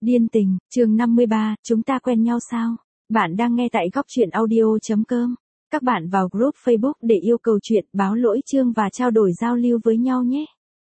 Điên tình, chương 53, chúng ta quen nhau sao? Bạn đang nghe tại góc truyện audio.com. Các bạn vào group Facebook để yêu cầu chuyện, báo lỗi chương và trao đổi giao lưu với nhau nhé.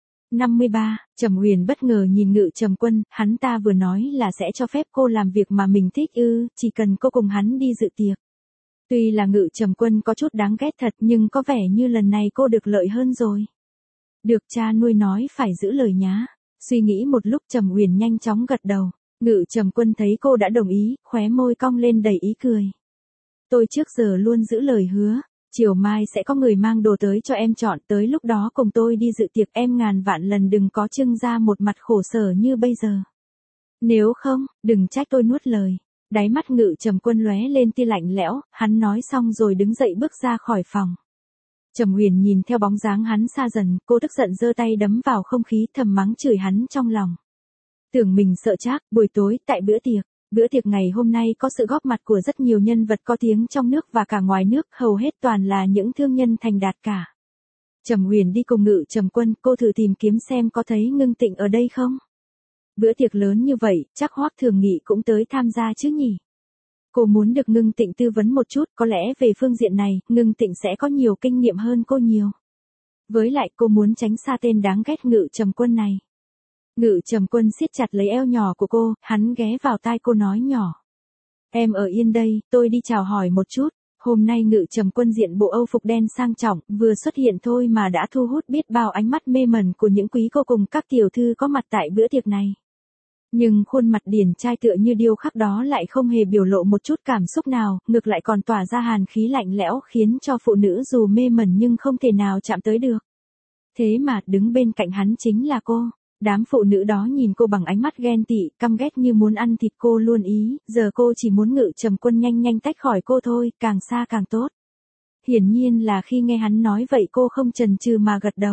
53, Trầm Huyền bất ngờ nhìn Ngự Trầm Quân, hắn ta vừa nói là sẽ cho phép cô làm việc mà mình thích chỉ cần cô cùng hắn đi dự tiệc. Tuy là Ngự Trầm Quân có chút đáng ghét thật nhưng có vẻ như lần này cô được lợi hơn rồi. Được cha nuôi nói phải giữ lời nhá. Suy nghĩ một lúc Trầm Huyền nhanh chóng gật đầu. Ngự Trầm Quân thấy cô đã đồng ý, khóe môi cong lên đầy ý cười. Tôi trước giờ luôn giữ lời hứa, chiều mai sẽ có người mang đồ tới cho em chọn, tới lúc đó cùng tôi đi dự tiệc, em ngàn vạn lần đừng có trưng ra một mặt khổ sở như bây giờ. Nếu không, đừng trách tôi nuốt lời. Đáy mắt Ngự Trầm Quân lóe lên tia lạnh lẽo, hắn nói xong rồi đứng dậy bước ra khỏi phòng. Trầm Huyền nhìn theo bóng dáng hắn xa dần, cô tức giận giơ tay đấm vào không khí, thầm mắng chửi hắn trong lòng. Tưởng mình sợ Trác, buổi tối tại bữa tiệc ngày hôm nay có sự góp mặt của rất nhiều nhân vật có tiếng trong nước và cả ngoài nước, hầu hết toàn là những thương nhân thành đạt cả. Trầm Huyền đi cùng Ngự Trầm Quân, cô thử tìm kiếm xem có thấy Ngưng Tịnh ở đây không. Bữa tiệc lớn như vậy, chắc Hoắc Thường Nghị cũng tới tham gia chứ nhỉ? Cô muốn được Ngưng Tịnh tư vấn một chút, có lẽ về phương diện này, Ngưng Tịnh sẽ có nhiều kinh nghiệm hơn cô nhiều. Với lại cô muốn tránh xa tên đáng ghét Ngự Trầm Quân này. Ngự Trầm Quân siết chặt lấy eo nhỏ của cô, hắn ghé vào tai cô nói nhỏ. Em ở yên đây, tôi đi chào hỏi một chút. Hôm nay Ngự Trầm Quân diện bộ Âu phục đen sang trọng, vừa xuất hiện thôi mà đã thu hút biết bao ánh mắt mê mẩn của những quý cô cùng các tiểu thư có mặt tại bữa tiệc này. Nhưng khuôn mặt điển trai tựa như điêu khắc đó lại không hề biểu lộ một chút cảm xúc nào, ngược lại còn tỏa ra hàn khí lạnh lẽo khiến cho phụ nữ dù mê mẩn nhưng không thể nào chạm tới được. Thế mà đứng bên cạnh hắn chính là cô. Đám phụ nữ đó nhìn cô bằng ánh mắt ghen tị, căm ghét như muốn ăn thịt cô luôn ý, giờ cô chỉ muốn Ngự Trầm Quân nhanh nhanh tách khỏi cô thôi, càng xa càng tốt. Hiển nhiên là khi nghe hắn nói vậy cô không chần chừ mà gật đầu.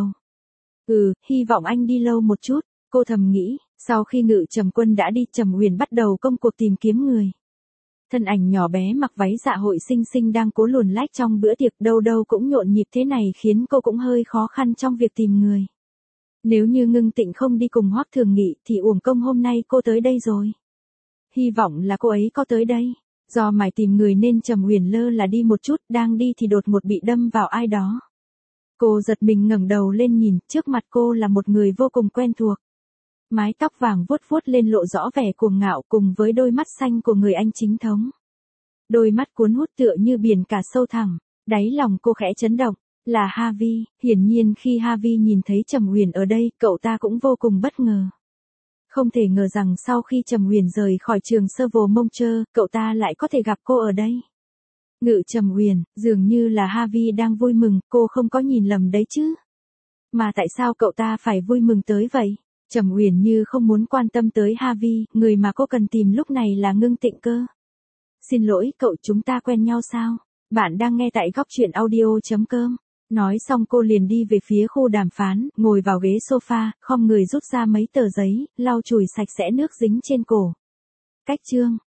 Hy vọng anh đi lâu một chút, cô thầm nghĩ. Sau khi Ngự Trầm Quân đã đi, Trầm Huyền bắt đầu công cuộc tìm kiếm người. Thân ảnh nhỏ bé mặc váy dạ hội xinh xinh đang cố luồn lách trong bữa tiệc, đâu đâu cũng nhộn nhịp thế này khiến cô cũng hơi khó khăn trong việc tìm người. Nếu như Ngưng Tịnh không đi cùng Hoắc Thường Nghị thì uổng công hôm nay cô tới đây rồi. Hy vọng là cô ấy có tới đây. Do mải tìm người nên Trầm Huyền lơ là đi một chút, đang đi thì đột ngột bị đâm vào ai đó. Cô giật mình ngẩng đầu lên nhìn, trước mặt cô là một người vô cùng quen thuộc. Mái tóc vàng vuốt vuốt lên lộ rõ vẻ cuồng ngạo cùng với đôi mắt xanh của người anh chính thống. Đôi mắt cuốn hút tựa như biển cả sâu thẳm, đáy lòng cô khẽ chấn động, là Harvey. Hiển nhiên khi Harvey nhìn thấy Trầm Huyền ở đây, cậu ta cũng vô cùng bất ngờ. Không thể ngờ rằng sau khi Trầm Huyền rời khỏi trường sơ vô mông chơ, cậu ta lại có thể gặp cô ở đây. Ngự Trầm Huyền, dường như là Harvey đang vui mừng, cô không có nhìn lầm đấy chứ. Mà tại sao cậu ta phải vui mừng tới vậy? Trầm Huyền như không muốn quan tâm tới Harvey, người mà cô cần tìm lúc này là Ngưng Tịnh cơ. Xin lỗi cậu, chúng ta quen nhau sao? Bạn đang nghe tại góc truyện audio.com. Nói xong cô liền đi về phía khu đàm phán, ngồi vào ghế sofa, khom người rút ra mấy tờ giấy, lau chùi sạch sẽ nước dính trên cổ. Cách chương.